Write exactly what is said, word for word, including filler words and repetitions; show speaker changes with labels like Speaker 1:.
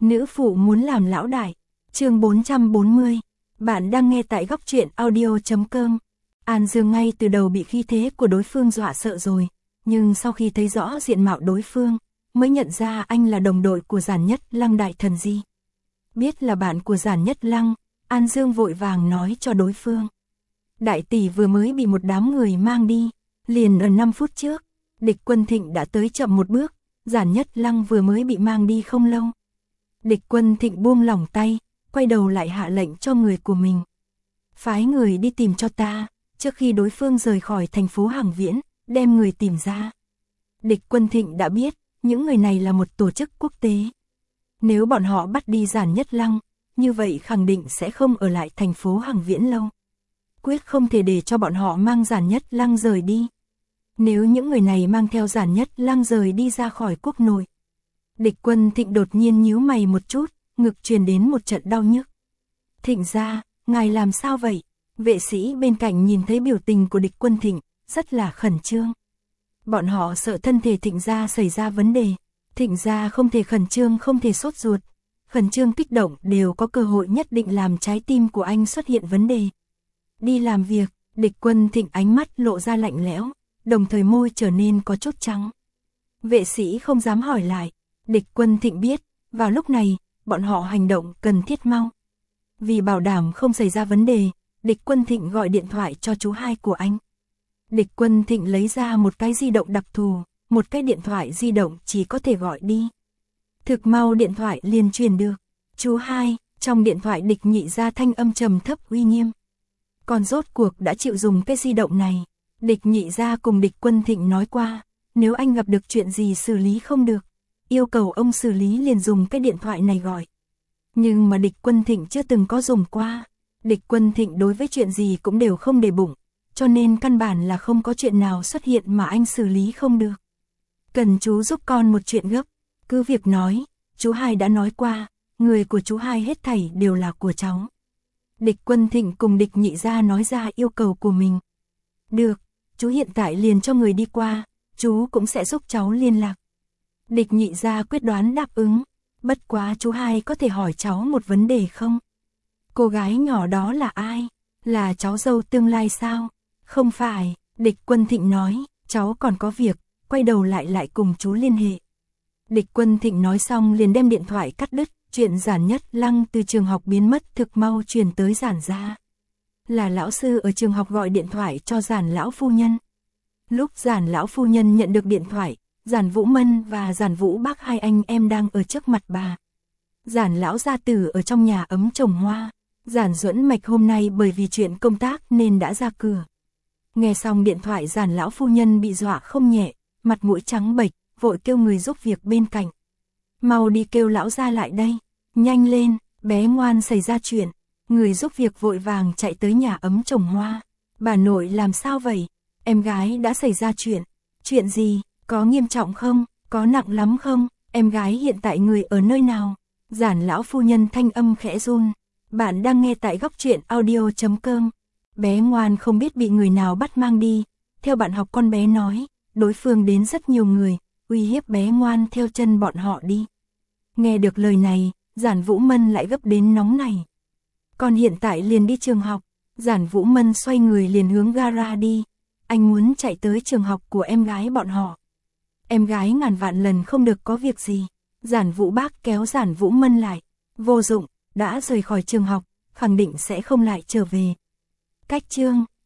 Speaker 1: Nữ phụ muốn làm lão đại. Chương bốn trăm bốn mươi. Bạn đang nghe tại góc truyện audio chấm com. An Dương ngay từ đầu bị khí thế của đối phương dọa sợ rồi, nhưng sau khi thấy rõ diện mạo đối phương, mới nhận ra anh là đồng đội của Giản Nhất Lăng đại thần di. Biết là bạn của Giản Nhất Lăng, An Dương vội vàng nói cho đối phương. Đại tỷ vừa mới bị một đám người mang đi, liền ở năm phút trước, địch Quân Thịnh đã tới chậm một bước, Giản Nhất Lăng vừa mới bị mang đi không lâu. Địch Quân Thịnh buông lỏng tay, quay đầu lại hạ lệnh cho người của mình. Phái người đi tìm cho ta, trước khi đối phương rời khỏi thành phố Hàng Viễn, đem người tìm ra. Địch Quân Thịnh đã biết, những người này là một tổ chức quốc tế. Nếu bọn họ bắt đi Giản Nhất Lăng, như vậy khẳng định sẽ không ở lại thành phố Hàng Viễn lâu. Quyết không thể để cho bọn họ mang Giản Nhất Lăng rời đi. Nếu những người này mang theo Giản Nhất Lăng rời đi ra khỏi quốc nội. Địch Quân Thịnh đột nhiên nhíu mày một chút, ngực truyền đến một trận đau nhức. Thịnh gia, ngài làm sao vậy? Vệ sĩ bên cạnh nhìn thấy biểu tình của địch Quân Thịnh, rất là khẩn trương. Bọn họ sợ thân thể Thịnh gia xảy ra vấn đề. Thịnh gia không thể khẩn trương, không thể sốt ruột. Khẩn trương kích động đều có cơ hội nhất định làm trái tim của anh xuất hiện vấn đề. Đi làm việc, địch Quân Thịnh ánh mắt lộ ra lạnh lẽo, đồng thời môi trở nên có chút trắng. Vệ sĩ không dám hỏi lại. Địch Quân Thịnh biết, vào lúc này, bọn họ hành động cần thiết mau. Vì bảo đảm không xảy ra vấn đề, địch Quân Thịnh gọi điện thoại cho chú hai của anh. Địch Quân Thịnh lấy ra một cái di động đặc thù, một cái điện thoại di động chỉ có thể gọi đi. Thực mau điện thoại liền truyền được. Chú hai, trong điện thoại địch nhị ra thanh âm trầm thấp uy nghiêm. Còn rốt cuộc đã chịu dùng cái di động này. Địch nhị ra cùng địch Quân Thịnh nói qua, nếu anh gặp được chuyện gì xử lý không được, yêu cầu ông xử lý liền dùng cái điện thoại này gọi. Nhưng mà địch Quân Thịnh chưa từng có dùng qua. Địch Quân Thịnh đối với chuyện gì cũng đều không để bụng, cho nên căn bản là không có chuyện nào xuất hiện mà anh xử lý không được. Cần chú giúp con một chuyện gấp, cứ việc nói, chú hai đã nói qua, người của chú hai hết thảy đều là của cháu. Địch Quân Thịnh cùng địch nhị ra nói ra yêu cầu của mình. Được, chú hiện tại liền cho người đi qua, chú cũng sẽ giúp cháu liên lạc. Địch nhị ra quyết đoán đáp ứng, bất quá chú hai có thể hỏi cháu một vấn đề không? Cô gái nhỏ đó là ai? Là cháu dâu tương lai sao? Không phải, địch Quân Thịnh nói, cháu còn có việc, quay đầu lại lại cùng chú liên hệ. Địch Quân Thịnh nói xong liền đem điện thoại cắt đứt, chuyện Giản Nhất Lăng từ trường học biến mất thực mau truyền tới Giản gia. Là lão sư ở trường học gọi điện thoại cho Giản lão phu nhân. Lúc Giản lão phu nhân nhận được điện thoại, Giản Vũ Mân và Giản Vũ Bác hai anh em đang ở trước mặt bà. Giản lão gia tử ở trong nhà ấm trồng hoa. Giản Duẫn Mạch hôm nay bởi vì chuyện công tác nên đã ra cửa. Nghe xong điện thoại Giản lão phu nhân bị dọa không nhẹ, mặt mũi trắng bệch, vội kêu người giúp việc bên cạnh. Mau đi kêu lão gia lại đây, nhanh lên, bé ngoan xảy ra chuyện. Người giúp việc vội vàng chạy tới nhà ấm trồng hoa. Bà nội làm sao vậy? Em gái đã xảy ra chuyện. Chuyện gì? Có nghiêm trọng không? Có nặng lắm không? Em gái hiện tại người ở nơi nào? Giản lão phu nhân thanh âm khẽ run. Bạn đang nghe tại góc truyện audio chấm com. Bé ngoan không biết bị người nào bắt mang đi. Theo bạn học con bé nói, đối phương đến rất nhiều người, uy hiếp bé ngoan theo chân bọn họ đi. Nghe được lời này, Giản Vũ Mân lại gấp đến nóng này. Con hiện tại liền đi trường học. Giản Vũ Mân xoay người liền hướng gara đi. Anh muốn chạy tới trường học của em gái bọn họ. Em gái ngàn vạn lần không được có việc gì. Giản Vũ Bác kéo Giản Vũ Mân lại. Vô dụng, đã rời khỏi trường học, khẳng định sẽ không lại trở về. Cách chương